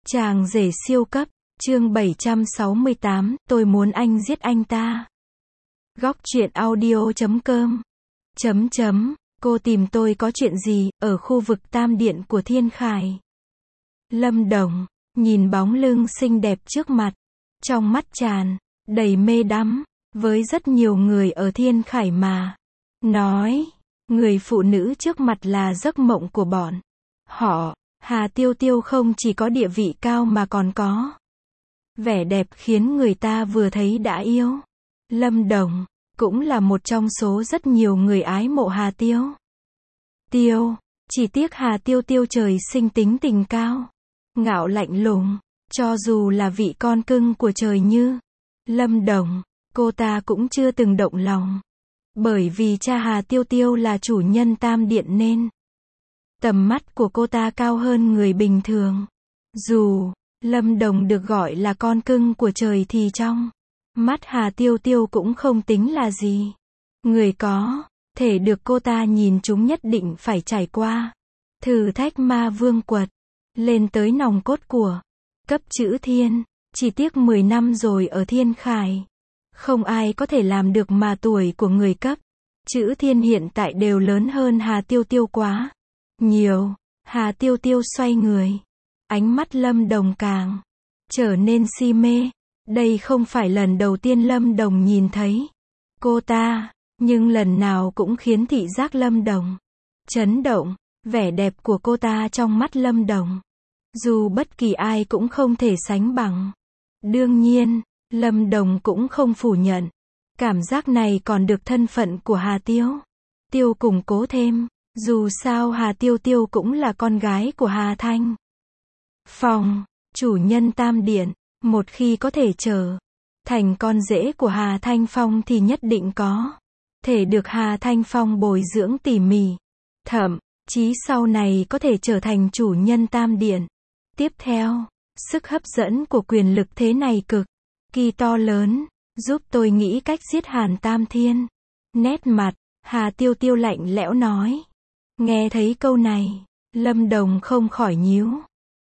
Chàng rể siêu cấp, chương 768, tôi muốn anh giết anh ta. Góc truyện audio.com. Cô tìm tôi có chuyện gì, ở khu vực Tam Điện của Thiên Khải. Lâm Đồng, nhìn bóng lưng xinh đẹp trước mặt, trong mắt tràn đầy mê đắm, với rất nhiều người ở Thiên Khải mà. Nói, người phụ nữ trước mặt là giấc mộng của bọn họ. Hà Tiêu Tiêu không chỉ có địa vị cao mà còn có vẻ đẹp khiến người ta vừa thấy đã yêu. Lâm Đồng cũng là một trong số rất nhiều người ái mộ Hà Tiêu Tiêu. Chỉ tiếc Hà Tiêu Tiêu trời sinh tính tình cao, ngạo lạnh lùng, cho dù là vị con cưng của trời như Lâm Đồng, cô ta cũng chưa từng động lòng. Bởi vì cha Hà Tiêu Tiêu là chủ nhân Tam Điện nên tầm mắt của cô ta cao hơn người bình thường. Dù Lâm Đồng được gọi là con cưng của trời thì trong mắt Hà Tiêu Tiêu cũng không tính là gì. Người có thể được cô ta nhìn chúng nhất định phải trải qua thử thách ma vương quật, lên tới nòng cốt của cấp chữ thiên. Chỉ tiếc 10 năm rồi ở Thiên Khải, không ai có thể làm được mà tuổi của người cấp chữ thiên hiện tại đều lớn hơn Hà Tiêu Tiêu quá nhiều. Hà Tiêu Tiêu xoay người, ánh mắt Lâm Đồng càng trở nên si mê. Đây không phải lần đầu tiên Lâm Đồng nhìn thấy cô ta, nhưng lần nào cũng khiến thị giác Lâm Đồng chấn động. Vẻ đẹp của cô ta trong mắt Lâm Đồng, dù bất kỳ ai cũng không thể sánh bằng. Đương nhiên, Lâm Đồng cũng không phủ nhận cảm giác này còn được thân phận của Hà Tiêu Tiêu củng cố thêm. Dù sao Hà Tiêu Tiêu cũng là con gái của Hà Thanh Phong, chủ nhân Tam Điện. Một khi có thể trở thành con rể của Hà Thanh Phong thì nhất định có thể được Hà Thanh Phong bồi dưỡng tỉ mỉ. Thậm chí sau này có thể trở thành chủ nhân Tam Điện. Tiếp theo, sức hấp dẫn của quyền lực thế này cực kỳ to lớn, giúp tôi nghĩ cách giết Hàn Tam Thiên. Nét mặt Hà Tiêu Tiêu lạnh lẽo nói. Nghe thấy câu này, Lâm Đồng không khỏi nhíu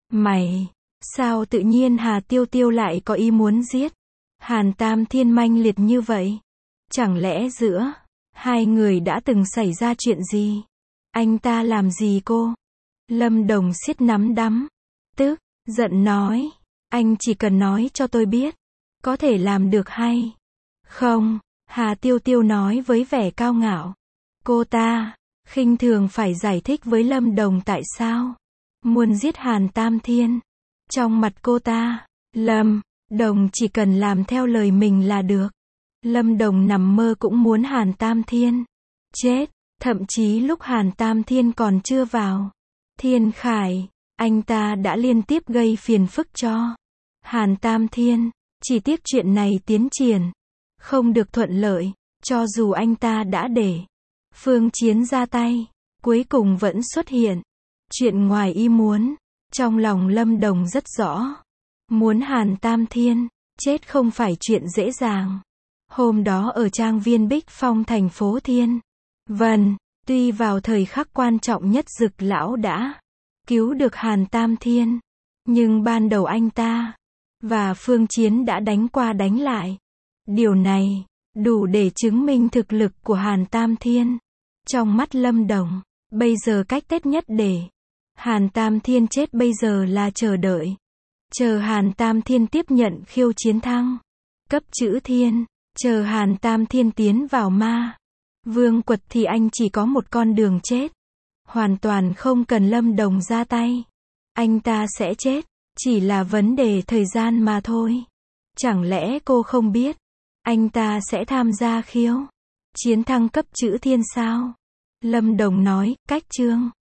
mày. Sao tự nhiên Hà Tiêu Tiêu lại có ý muốn giết Hàn Tam Thiên manh liệt như vậy? Chẳng lẽ giữa hai người đã từng xảy ra chuyện gì? Anh ta làm gì cô? Lâm Đồng siết nắm đấm, tức giận nói. Anh chỉ cần nói cho tôi biết, có thể làm được hay không? Hà Tiêu Tiêu nói với vẻ cao ngạo. Cô ta khinh thường phải giải thích với Lâm Đồng tại sao muốn giết Hàn Tam Thiên. Trong mặt cô ta, Lâm Đồng chỉ cần làm theo lời mình là được. Lâm Đồng nằm mơ cũng muốn Hàn Tam Thiên chết. Thậm chí lúc Hàn Tam Thiên còn chưa vào Thiên Khải, anh ta đã liên tiếp gây phiền phức cho Hàn Tam Thiên. Chỉ tiếc chuyện này tiến triển không được thuận lợi. Cho dù anh ta đã để Phương Chiến ra tay, cuối cùng vẫn xuất hiện chuyện ngoài ý muốn. Trong lòng Lâm Đồng rất rõ, muốn Hàn Tam Thiên chết không phải chuyện dễ dàng. Hôm đó ở trang viên Bích Phong thành phố Thiên Vân, tuy vào thời khắc quan trọng nhất Dực lão đã cứu được Hàn Tam Thiên, nhưng ban đầu anh ta và Phương Chiến đã đánh qua đánh lại. Điều này đủ để chứng minh thực lực của Hàn Tam Thiên. Trong mắt Lâm Đồng, bây giờ cách tốt nhất để Hàn Tam Thiên chết bây giờ là chờ đợi. Chờ Hàn Tam Thiên tiếp nhận khiêu chiến thăng cấp chữ thiên. Chờ Hàn Tam Thiên tiến vào ma vương quật thì anh chỉ có một con đường chết. Hoàn toàn không cần Lâm Đồng ra tay. Anh ta sẽ chết, chỉ là vấn đề thời gian mà thôi. Chẳng lẽ cô không biết anh ta sẽ tham gia khiêu chiến thăng cấp chữ thiên sao? Lâm Đồng nói, cách chương